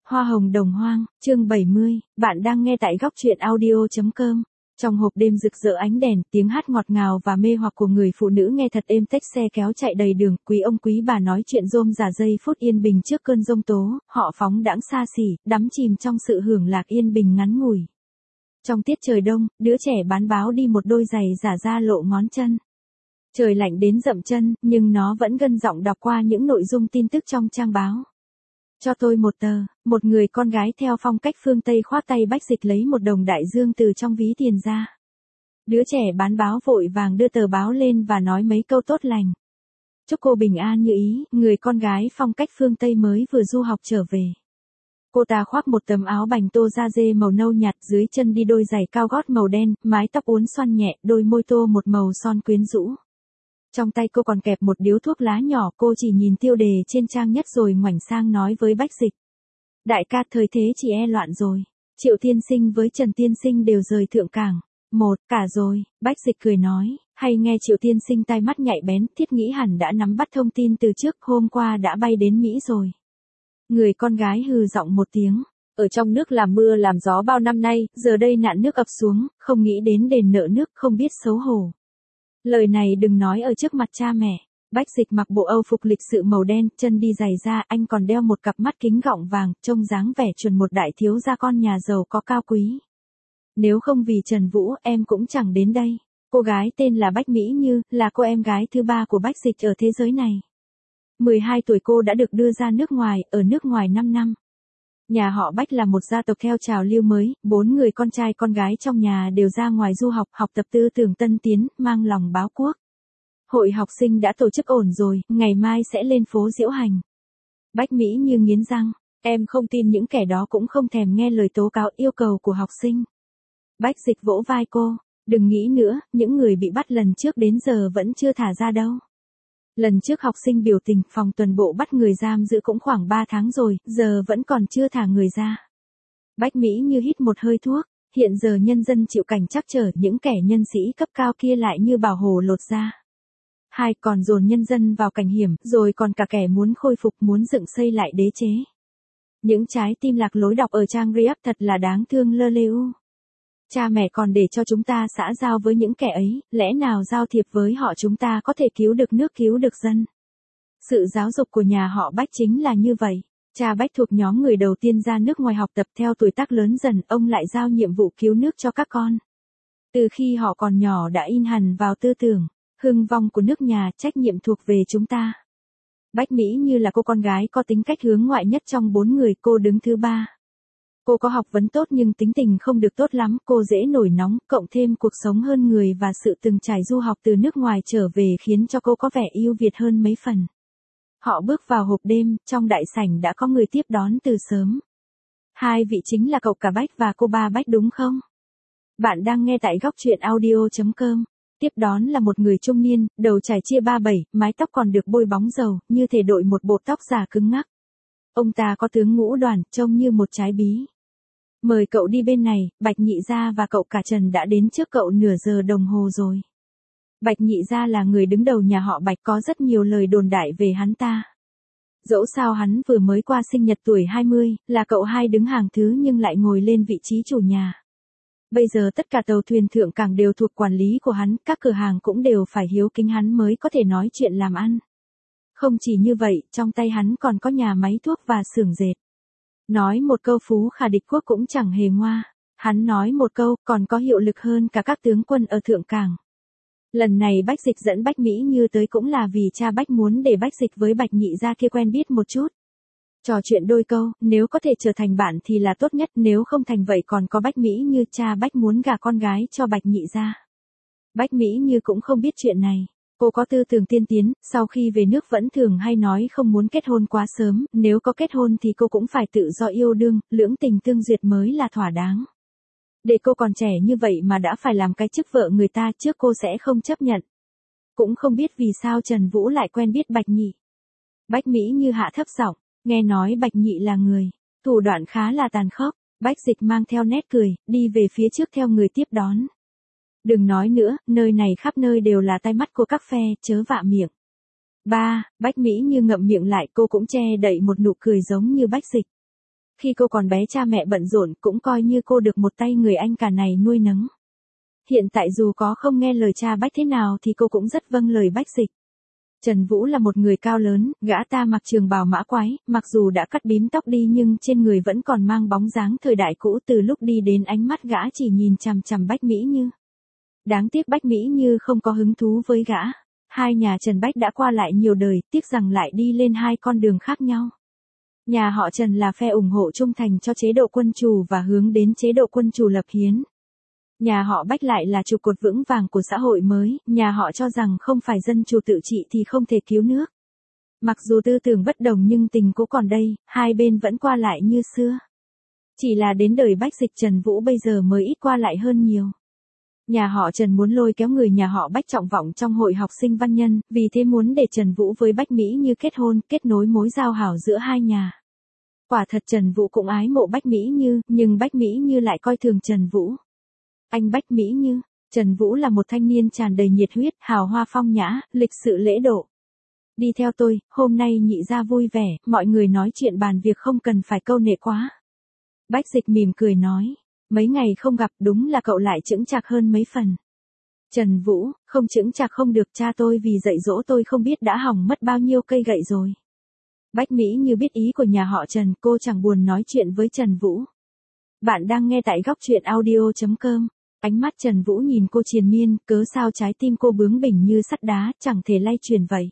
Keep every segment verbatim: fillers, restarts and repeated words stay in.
Hoa hồng đồng hoang, chương bảy mươi, bạn đang nghe tại góc truyện audio.com. Trong hộp đêm rực rỡ ánh đèn, tiếng hát ngọt ngào và mê hoặc của người phụ nữ nghe thật êm tách, xe kéo chạy đầy đường, quý ông quý bà nói chuyện rôm rả, giây phút yên bình trước cơn giông tố, họ phóng đãng xa xỉ, đắm chìm trong sự hưởng lạc yên bình ngắn ngủi. Trong tiết trời đông, đứa trẻ bán báo đi một đôi giày giả ra lộ ngón chân. Trời lạnh đến rậm chân, nhưng nó vẫn gân giọng đọc qua những nội dung tin tức trong trang báo. Cho tôi một tờ, một người con gái theo phong cách phương Tây khoác tay Bách Dịch lấy một đồng đại dương từ trong ví tiền ra. Đứa trẻ bán báo vội vàng đưa tờ báo lên và nói mấy câu tốt lành. Chúc cô bình an như ý, người con gái phong cách phương Tây mới vừa du học trở về. Cô ta khoác một tấm áo bành tô da dê màu nâu nhạt, dưới chân đi đôi giày cao gót màu đen, mái tóc uốn xoăn nhẹ, đôi môi tô một màu son quyến rũ. Trong tay cô còn kẹp một điếu thuốc lá nhỏ, cô chỉ nhìn tiêu đề trên trang nhất rồi ngoảnh sang nói với Bách Dịch. Đại ca, thời thế chỉ e loạn rồi. Triệu Tiên Sinh với Trần Tiên Sinh đều rời Thượng Cảng. Một, cả rồi, Bách Dịch cười nói, hay nghe Triệu Tiên Sinh tai mắt nhạy bén, thiết nghĩ hẳn đã nắm bắt thông tin từ trước, hôm qua đã bay đến Mỹ rồi. Người con gái hừ giọng một tiếng. Ở trong nước làm mưa làm gió bao năm nay, giờ đây nạn nước ập xuống, không nghĩ đến đền nợ nước, không biết xấu hổ. Lời này đừng nói ở trước mặt cha mẹ. Bách Dịch mặc bộ âu phục lịch sự màu đen, chân đi giày da, anh còn đeo một cặp mắt kính gọng vàng, trông dáng vẻ chuẩn một đại thiếu gia con nhà giàu có cao quý. Nếu không vì Trần Vũ, em cũng chẳng đến đây. Cô gái tên là Bách Mỹ Như, là cô em gái thứ ba của Bách Dịch ở thế giới này. mười hai tuổi cô đã được đưa ra nước ngoài, ở nước ngoài năm năm. Nhà họ Bách là một gia tộc theo trào lưu mới, bốn người con trai con gái trong nhà đều ra ngoài du học, học tập tư tưởng tân tiến, mang lòng báo quốc. Hội học sinh đã tổ chức ổn rồi, ngày mai sẽ lên phố diễu hành. Bách Mỹ Như nghiến răng, em không tin những kẻ đó cũng không thèm nghe lời tố cáo yêu cầu của học sinh. Bách Dịch vỗ vai cô, đừng nghĩ nữa, những người bị bắt lần trước đến giờ vẫn chưa thả ra đâu. Lần trước học sinh biểu tình, phòng tuần bộ bắt người giam giữ cũng khoảng ba tháng rồi, giờ vẫn còn chưa thả người ra. Bách Mỹ Như hít một hơi thuốc, hiện giờ nhân dân chịu cảnh trắc trở, những kẻ nhân sĩ cấp cao kia lại như bảo hồ lột ra. Hai, còn dồn nhân dân vào cảnh hiểm, rồi còn cả kẻ muốn khôi phục, muốn dựng xây lại đế chế. Những trái tim lạc lối đọc ở trang React thật là đáng thương lơ lêu. Cha mẹ còn để cho chúng ta xã giao với những kẻ ấy, lẽ nào giao thiệp với họ chúng ta có thể cứu được nước cứu được dân. Sự giáo dục của nhà họ Bách chính là như vậy. Cha Bách thuộc nhóm người đầu tiên ra nước ngoài học tập, theo tuổi tác lớn dần, ông lại giao nhiệm vụ cứu nước cho các con. Từ khi họ còn nhỏ đã in hằn vào tư tưởng, hưng vong của nước nhà, trách nhiệm thuộc về chúng ta. Bách Mỹ Như là cô con gái có tính cách hướng ngoại nhất trong bốn người, cô đứng thứ ba. Cô có học vấn tốt nhưng tính tình không được tốt lắm, cô dễ nổi nóng, cộng thêm cuộc sống hơn người và sự từng trải du học từ nước ngoài trở về khiến cho cô có vẻ ưu việt hơn mấy phần. Họ bước vào hộp đêm, trong đại sảnh đã có người tiếp đón từ sớm. Hai vị chính là cậu cả Bách và cô ba Bách đúng không? Bạn đang nghe tại góc truyện audio.com. Tiếp đón là một người trung niên, đầu trải chia ba bảy, mái tóc còn được bôi bóng dầu, như thể đội một bộ tóc giả cứng ngắc. Ông ta có tướng ngũ đoàn, trông như một trái bí. Mời cậu đi bên này, Bạch Nhị Gia và cậu cả Trần đã đến trước cậu nửa giờ đồng hồ rồi. Bạch Nhị Gia là người đứng đầu nhà họ Bạch, có rất nhiều lời đồn đại về hắn ta. Dẫu sao hắn vừa mới qua sinh nhật tuổi hai mươi, là cậu hai đứng hàng thứ nhưng lại ngồi lên vị trí chủ nhà. Bây giờ tất cả tàu thuyền Thượng Cảng đều thuộc quản lý của hắn, các cửa hàng cũng đều phải hiếu kính hắn mới có thể nói chuyện làm ăn. Không chỉ như vậy, trong tay hắn còn có nhà máy thuốc và xưởng dệt. Nói một câu phú khả địch quốc cũng chẳng hề ngoa. Hắn nói một câu còn có hiệu lực hơn cả các tướng quân ở Thượng Cảng. Lần này Bách Dịch dẫn Bách Mỹ Như tới cũng là vì cha Bách muốn để Bách Dịch với Bạch Nhị Gia kia quen biết một chút. Trò chuyện đôi câu, nếu có thể trở thành bạn thì là tốt nhất, nếu không thành vậy còn có Bách Mỹ Như, cha Bách muốn gả con gái cho Bạch Nhị Gia. Bách Mỹ Như cũng không biết chuyện này. Cô có tư tưởng tiên tiến, sau khi về nước vẫn thường hay nói không muốn kết hôn quá sớm, nếu có kết hôn thì cô cũng phải tự do yêu đương, lưỡng tình tương duyệt mới là thỏa đáng. Để cô còn trẻ như vậy mà đã phải làm cái chức vợ người ta trước cô sẽ không chấp nhận. Cũng không biết vì sao Trần Vũ lại quen biết Bạch Nhị. Bách Mỹ Như hạ thấp giọng, nghe nói Bạch Nhị là người, thủ đoạn khá là tàn khốc. Bách Dịch mang theo nét cười, đi về phía trước theo người tiếp đón. Đừng nói nữa, nơi này khắp nơi đều là tai mắt của các phe, chớ vạ miệng. Ba, Bách Mỹ Như ngậm miệng lại, cô cũng che đậy một nụ cười giống như Bách Dịch. Khi cô còn bé cha mẹ bận rộn cũng coi như cô được một tay người anh cả này nuôi nấng. Hiện tại dù có không nghe lời cha Bách thế nào thì cô cũng rất vâng lời Bách Dịch. Trần Vũ là một người cao lớn, gã ta mặc trường bào mã quái, mặc dù đã cắt bím tóc đi nhưng trên người vẫn còn mang bóng dáng thời đại cũ. Từ lúc đi đến ánh mắt gã chỉ nhìn chằm chằm Bách Mỹ Như. Đáng tiếc Bách Mỹ Như không có hứng thú với gã. Hai nhà Trần Bách đã qua lại nhiều đời, tiếc rằng lại đi lên hai con đường khác nhau. Nhà họ Trần là phe ủng hộ trung thành cho chế độ quân chủ và hướng đến chế độ quân chủ lập hiến. Nhà họ Bách lại là trụ cột vững vàng của xã hội mới, nhà họ cho rằng không phải dân chủ tự trị thì không thể cứu nước. Mặc dù tư tưởng bất đồng nhưng tình cũ còn đây, hai bên vẫn qua lại như xưa. Chỉ là đến đời Bách Dịch Trần Vũ bây giờ mới ít qua lại hơn nhiều. Nhà họ Trần muốn lôi kéo người nhà họ Bách trọng vọng trong hội học sinh văn nhân, vì thế muốn để Trần Vũ với Bách Mỹ Như kết hôn, kết nối mối giao hảo giữa hai nhà. Quả thật Trần Vũ cũng ái mộ Bách Mỹ Như, nhưng Bách Mỹ Như lại coi thường Trần Vũ. Anh Bách Mỹ Như, Trần Vũ là một thanh niên tràn đầy nhiệt huyết, hào hoa phong nhã, lịch sự lễ độ. Đi theo tôi, hôm nay nhị gia vui vẻ, mọi người nói chuyện bàn việc không cần phải câu nệ quá. Bách Dịch mỉm cười nói, mấy ngày không gặp đúng là cậu lại chững chạc hơn mấy phần. Trần Vũ, không chững chạc không được, cha tôi vì dạy dỗ tôi không biết đã hỏng mất bao nhiêu cây gậy rồi. Bách Mỹ Như biết ý của nhà họ Trần, cô chẳng buồn nói chuyện với Trần Vũ. Bạn đang nghe tại góc truyện audio chấm com. Ánh mắt Trần Vũ nhìn cô triền miên, cớ sao trái tim cô bướng bỉnh như sắt đá, chẳng thể lay chuyển vậy.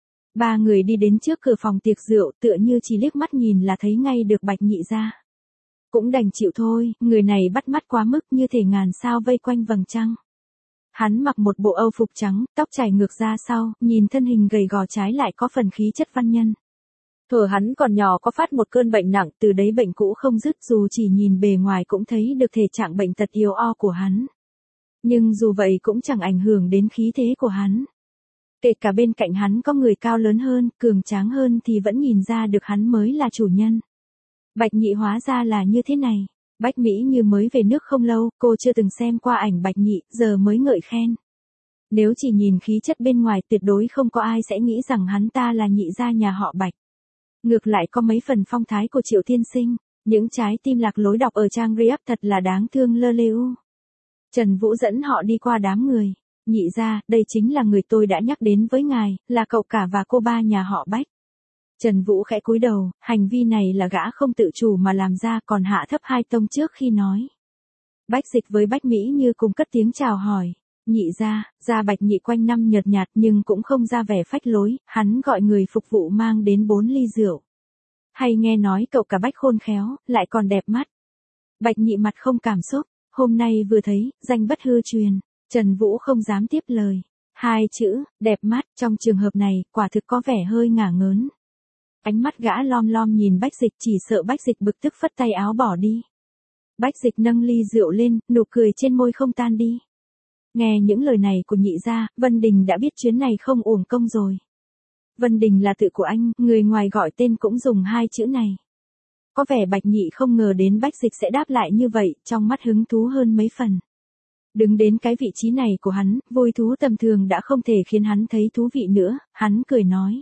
Ba người đi đến trước cửa phòng tiệc rượu, tựa như chỉ liếc mắt nhìn là thấy ngay được Bạch Nhị gia. Cũng đành chịu thôi, người này bắt mắt quá mức, như thể ngàn sao vây quanh vầng trăng. Hắn mặc một bộ âu phục trắng, tóc chảy ngược ra sau, nhìn thân hình gầy gò trái lại có phần khí chất văn nhân. Thuở hắn còn nhỏ có phát một cơn bệnh nặng, từ đấy bệnh cũ không dứt, dù chỉ nhìn bề ngoài cũng thấy được thể trạng bệnh tật yếu o của hắn. Nhưng dù vậy cũng chẳng ảnh hưởng đến khí thế của hắn. Kể cả bên cạnh hắn có người cao lớn hơn, cường tráng hơn thì vẫn nhìn ra được hắn mới là chủ nhân. Bạch Nhị hóa ra là như thế này. Bách Mỹ Như mới về nước không lâu, cô chưa từng xem qua ảnh Bạch Nhị, giờ mới ngợi khen. Nếu chỉ nhìn khí chất bên ngoài tuyệt đối không có ai sẽ nghĩ rằng hắn ta là nhị gia nhà họ Bạch. Ngược lại có mấy phần phong thái của Triệu tiên sinh, những trái tim lạc lối đọc ở trang React thật là đáng thương lơ lêu. Trần Vũ dẫn họ đi qua đám người. Nhị gia, đây chính là người tôi đã nhắc đến với ngài, là cậu cả và cô ba nhà họ Bách. Trần Vũ khẽ cúi đầu, hành vi này là gã không tự chủ mà làm ra, còn hạ thấp hai tông trước khi nói. Bách Dịch với Bách Mỹ Như cùng cất tiếng chào hỏi. Nhị gia, da Bạch Nhị quanh năm nhợt nhạt nhưng cũng không ra vẻ phách lối, hắn gọi người phục vụ mang đến bốn ly rượu. Hay nghe nói cậu cả Bách khôn khéo, lại còn đẹp mắt. Bạch Nhị mặt không cảm xúc, hôm nay vừa thấy, danh bất hư truyền. Trần Vũ không dám tiếp lời. Hai chữ, đẹp mắt, trong trường hợp này, quả thực có vẻ hơi ngả ngớn. Ánh mắt gã lom lom nhìn Bách Dịch, chỉ sợ Bách Dịch bực tức phất tay áo bỏ đi. Bách Dịch nâng ly rượu lên, nụ cười trên môi không tan đi. Nghe những lời này của nhị gia, Vân Đình đã biết chuyến này không uổng công rồi. Vân Đình là tự của anh, người ngoài gọi tên cũng dùng hai chữ này. Có vẻ Bạch Nhị không ngờ đến Bách Dịch sẽ đáp lại như vậy, trong mắt hứng thú hơn mấy phần. Đứng đến cái vị trí này của hắn, vui thú tầm thường đã không thể khiến hắn thấy thú vị nữa, hắn cười nói.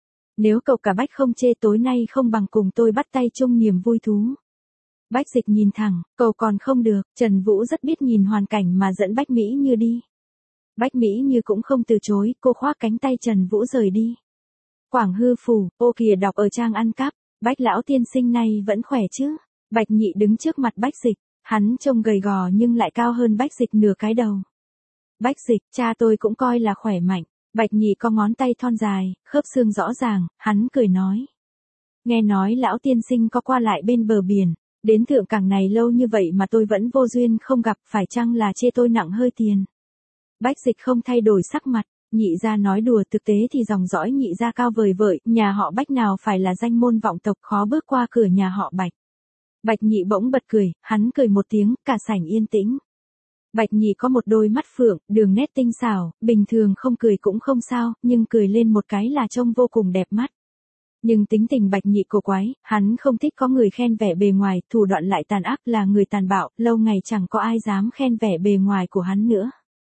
Nếu cậu cả Bách không chê tối nay không bằng cùng tôi bắt tay chung niềm vui thú. Bách Dịch nhìn thẳng, cậu còn không được, Trần Vũ rất biết nhìn hoàn cảnh mà dẫn Bách Mỹ Như đi. Bách Mỹ Như cũng không từ chối, cô khoác cánh tay Trần Vũ rời đi. Quảng Hư Phủ, ô kìa đọc ở trang ăn cắp, Bách lão tiên sinh này vẫn khỏe chứ? Bạch Nhị đứng trước mặt Bách Dịch, hắn trông gầy gò nhưng lại cao hơn Bách Dịch nửa cái đầu. Bách Dịch, cha tôi cũng coi là khỏe mạnh. Bạch Nhị có ngón tay thon dài, khớp xương rõ ràng, hắn cười nói. Nghe nói lão tiên sinh có qua lại bên bờ biển, đến Thượng Cảng này lâu như vậy mà tôi vẫn vô duyên không gặp, phải chăng là chê tôi nặng hơi tiền? Bách Dịch không thay đổi sắc mặt, nhị gia nói đùa, thực tế thì dòng dõi nhị gia cao vời vợi, nhà họ Bách nào phải là danh môn vọng tộc khó bước qua cửa nhà họ Bạch. Bạch Nhị bỗng bật cười, hắn cười một tiếng, cả sảnh yên tĩnh. Bạch Nhị có một đôi mắt phượng, đường nét tinh xảo, bình thường không cười cũng không sao, nhưng cười lên một cái là trông vô cùng đẹp mắt. Nhưng tính tình Bạch Nhị cổ quái, hắn không thích có người khen vẻ bề ngoài, thủ đoạn lại tàn ác, là người tàn bạo, lâu ngày chẳng có ai dám khen vẻ bề ngoài của hắn nữa.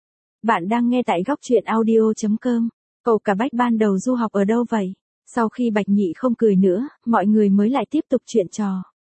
Bạn đang nghe tại góc truyện audio chấm com. Cậu cả Bách ban đầu du học ở đâu vậy? Sau khi Bạch Nhị không cười nữa, mọi người mới lại tiếp tục chuyện trò.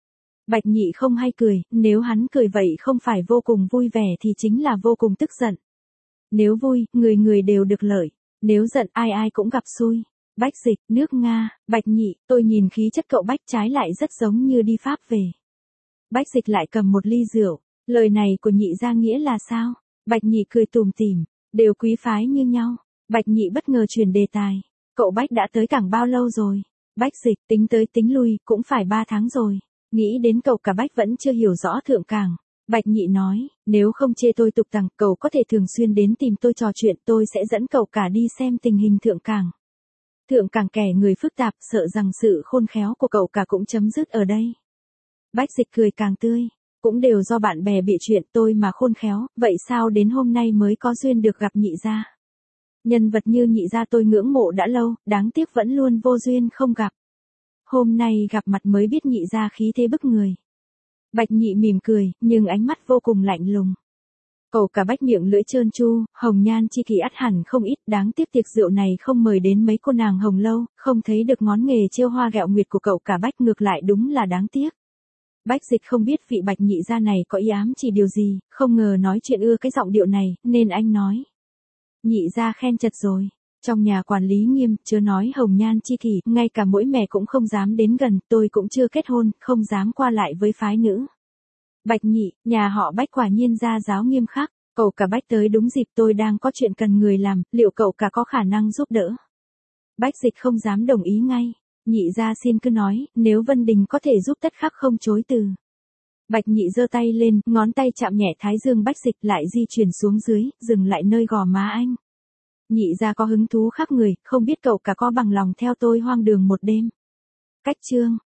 Bạch Nhị không hay cười, nếu hắn cười vậy không phải vô cùng vui vẻ thì chính là vô cùng tức giận. Nếu vui, người người đều được lợi. Nếu giận, ai ai cũng gặp xui. Bách Dịch, nước Nga, Bạch Nhị, tôi nhìn khí chất cậu Bách trái lại rất giống như đi Pháp về. Bách Dịch lại cầm một ly rượu. Lời này của Nhị ra nghĩa là sao? Bạch Nhị cười tủm tỉm, đều quý phái như nhau. Bạch Nhị bất ngờ chuyển đề tài. Cậu Bách đã tới cảng bao lâu rồi? Bách Dịch, tính tới tính lui, cũng phải ba tháng rồi. Nghĩ đến cậu cả Bách vẫn chưa hiểu rõ thượng cảng. Bạch Nhị nói, nếu không chê tôi tục tằng, cậu có thể thường xuyên đến tìm tôi trò chuyện, tôi sẽ dẫn cậu cả đi xem tình hình thượng cảng. Thượng cảng kẻ người phức tạp, sợ rằng sự khôn khéo của cậu cả cũng chấm dứt ở đây. Bách Dịch cười càng tươi, cũng đều do bạn bè bịa chuyện tôi mà khôn khéo, vậy sao đến hôm nay mới có duyên được gặp Nhị gia? Nhân vật như Nhị gia tôi ngưỡng mộ đã lâu, đáng tiếc vẫn luôn vô duyên không gặp. Hôm nay gặp mặt mới biết Nhị gia khí thế bức người. Bạch Nhị mỉm cười, nhưng ánh mắt vô cùng lạnh lùng. Cậu cả Bách miệng lưỡi trơn tru, hồng nhan chi kỷ ắt hẳn không ít, đáng tiếc tiệc rượu này không mời đến mấy cô nàng hồng lâu, không thấy được ngón nghề trêu hoa gẹo nguyệt của cậu cả Bách, ngược lại đúng là đáng tiếc. Bách Dịch không biết vị Bạch Nhị gia này có ý ám chỉ điều gì, không ngờ nói chuyện ưa cái giọng điệu này, nên anh nói. Nhị gia khen chật rồi. Trong nhà quản lý nghiêm, chớ nói hồng nhan chi kỷ, ngay cả mỗi mẹ cũng không dám đến gần, tôi cũng chưa kết hôn, không dám qua lại với phái nữ. Bạch Nhị, nhà họ Bách quả nhiên gia giáo nghiêm khắc, cậu cả Bách tới đúng dịp, tôi đang có chuyện cần người làm, liệu cậu cả có khả năng giúp đỡ? Bách Dịch không dám đồng ý ngay. Nhị gia xin cứ nói, nếu Vân Đình có thể giúp tất khắc không chối từ. Bạch Nhị giơ tay lên, ngón tay chạm nhẹ thái dương Bách Dịch, lại di chuyển xuống dưới, dừng lại nơi gò má anh. Nhị gia có hứng thú khác người, không biết cậu cả có bằng lòng theo tôi hoang đường một đêm. Cách chương